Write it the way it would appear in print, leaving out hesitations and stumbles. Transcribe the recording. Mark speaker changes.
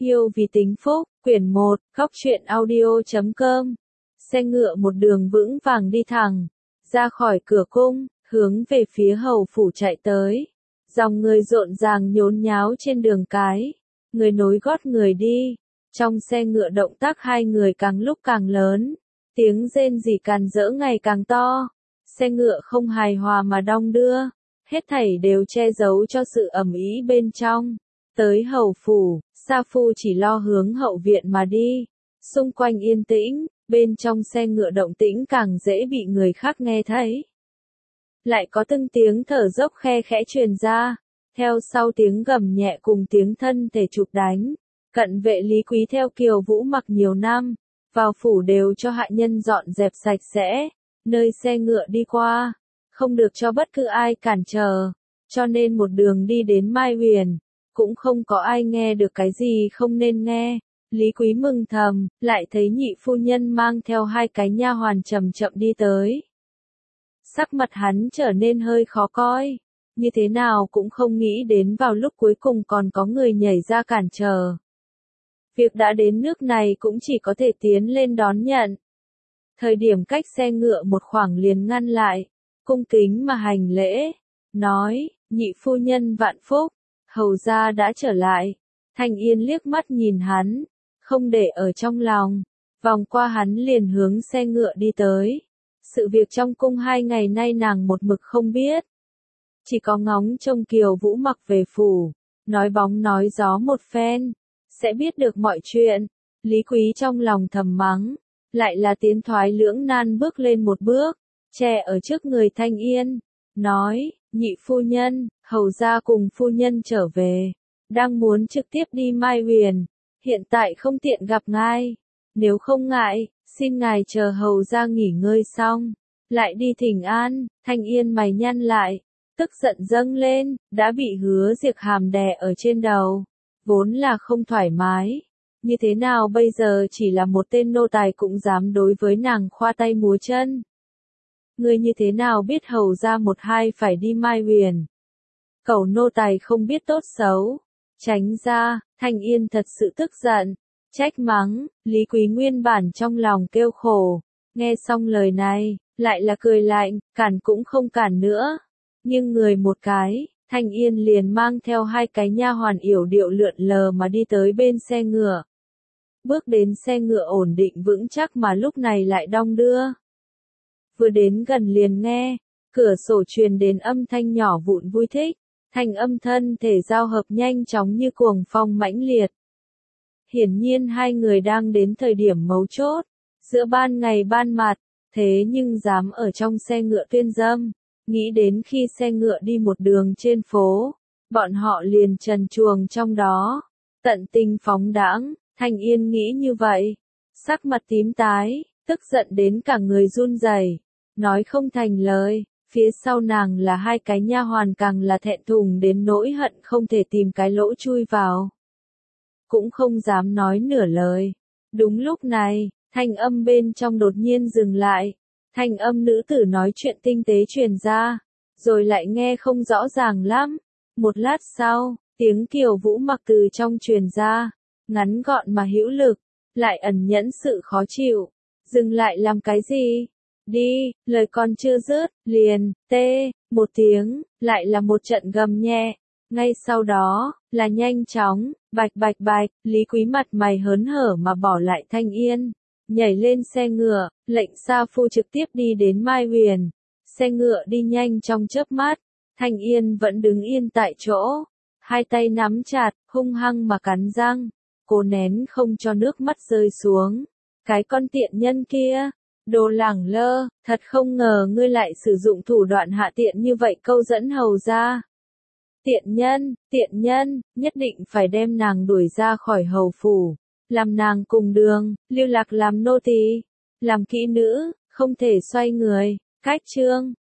Speaker 1: Yêu vì tính phúc, quyển 1, Góc truyện audio.com. Xe ngựa một đường vững vàng đi thẳng, ra khỏi cửa cung, hướng về phía hầu phủ chạy tới. Dòng người rộn ràng nhốn nháo trên đường cái, người nối gót người đi. Trong xe ngựa động tác hai người càng lúc càng lớn, tiếng rên rỉ càn rỡ ngày càng to. Xe ngựa không hài hòa mà đong đưa, hết thảy đều che giấu cho sự ầm ĩ bên trong. Tới hầu phủ, Sa Phu chỉ lo hướng hậu viện mà đi. Xung quanh yên tĩnh, bên trong xe ngựa động tĩnh càng dễ bị người khác nghe thấy. Lại có từng tiếng thở dốc khe khẽ truyền ra, theo sau tiếng gầm nhẹ cùng tiếng thân thể chụp đánh. Cận vệ Lý Quý theo Kiều Vũ mặc nhiều năm, vào phủ đều cho hạ nhân dọn dẹp sạch sẽ, nơi xe ngựa đi qua, không được cho bất cứ ai cản trở, cho nên một đường đi đến Mai Huyền, cũng không có ai nghe được cái gì không nên nghe. Lý Quý mừng thầm, lại thấy nhị phu nhân mang theo hai cái nha hoàn chậm chậm đi tới. Sắc mặt hắn trở nên hơi khó coi, như thế nào cũng không nghĩ đến vào lúc cuối cùng còn có người nhảy ra cản trở. Việc đã đến nước này cũng chỉ có thể tiến lên đón nhận. Thời điểm cách xe ngựa một khoảng liền ngăn lại, cung kính mà hành lễ, nói, nhị phu nhân vạn phúc, hầu gia đã trở lại. Thanh Yên liếc mắt nhìn hắn, không để ở trong lòng, vòng qua hắn liền hướng xe ngựa đi tới. Sự việc trong cung 2 ngày nay nàng một mực không biết. Chỉ có ngóng trông Kiều Vũ mặc về phủ, nói bóng nói gió một phen, sẽ biết được mọi chuyện. Lý Quý trong lòng thầm mắng, lại là tiến thoái lưỡng nan bước lên một bước, che ở trước người Thanh Yên, nói, nhị phu nhân, hầu gia cùng phu nhân trở về, đang muốn trực tiếp đi Mai Huyền, hiện tại không tiện gặp ngài, nếu không ngại, xin ngài chờ hầu gia nghỉ ngơi xong, lại đi thỉnh an. Thanh Yên mày nhăn lại, tức giận dâng lên, đã bị Hứa Diệp Hàm đè ở trên đầu, vốn là không thoải mái, như thế nào bây giờ chỉ là một tên nô tài cũng dám đối với nàng khoa tay múa chân. Ngươi như thế nào biết hầu gia một hai phải đi Mai Huyền? Cẩu nô tài không biết tốt xấu, tránh ra. Thanh Yên thật sự tức giận, trách mắng. Lý Quý nguyên bản trong lòng kêu khổ, nghe xong lời này, lại là cười lạnh, cản cũng không cản nữa. Nhưng người một cái, Thanh Yên liền mang theo hai cái nha hoàn yểu điệu lượn lờ mà đi tới bên xe ngựa. Bước đến xe ngựa ổn định vững chắc mà lúc này lại đong đưa. Vừa đến gần liền nghe, cửa sổ truyền đến âm thanh nhỏ vụn vui thích, thanh âm thân thể giao hợp nhanh chóng như cuồng phong mãnh liệt. Hiển nhiên hai người đang đến thời điểm mấu chốt, giữa ban ngày ban mặt, thế nhưng dám ở trong xe ngựa tuyên dâm. Nghĩ đến khi xe ngựa đi một đường trên phố, bọn họ liền trần truồng trong đó, tận tình phóng đãng. Thanh Yên nghĩ như vậy, sắc mặt tím tái, tức giận đến cả người run rẩy, nói không thành lời. Phía sau nàng là hai cái nha hoàn càng là thẹn thùng đến nỗi hận không thể tìm cái lỗ chui vào, cũng không dám nói nửa lời. Đúng lúc này, thanh âm bên trong đột nhiên dừng lại. Thanh âm nữ tử nói chuyện tinh tế truyền ra, rồi lại nghe không rõ ràng lắm. Một lát sau, tiếng Kiều Vũ mặc từ trong truyền ra, ngắn gọn mà hữu lực, lại ẩn nhẫn sự khó chịu. Dừng lại làm cái gì? Đi, lời còn chưa dứt, liền, một tiếng, lại là một trận gầm nhẹ. Ngay sau đó, là nhanh chóng, bạch bạch bạch, Lý Quý mặt mày hớn hở mà bỏ lại Thanh Yên. Nhảy lên xe ngựa, lệnh Sa Phu trực tiếp đi đến Mai Huyền. Xe ngựa đi nhanh trong chớp mắt, Thanh Yên vẫn đứng yên tại chỗ, hai tay nắm chặt, hung hăng mà cắn răng, cố nén không cho nước mắt rơi xuống. Cái con tiện nhân kia, đồ lẳng lơ, thật không ngờ ngươi lại sử dụng thủ đoạn hạ tiện như vậy câu dẫn hầu gia. Tiện nhân, nhất định phải đem nàng đuổi ra khỏi hầu phủ. Làm nàng cùng đường, lưu lạc làm nô tỳ, làm kỹ nữ, không thể xoay người. Cách chương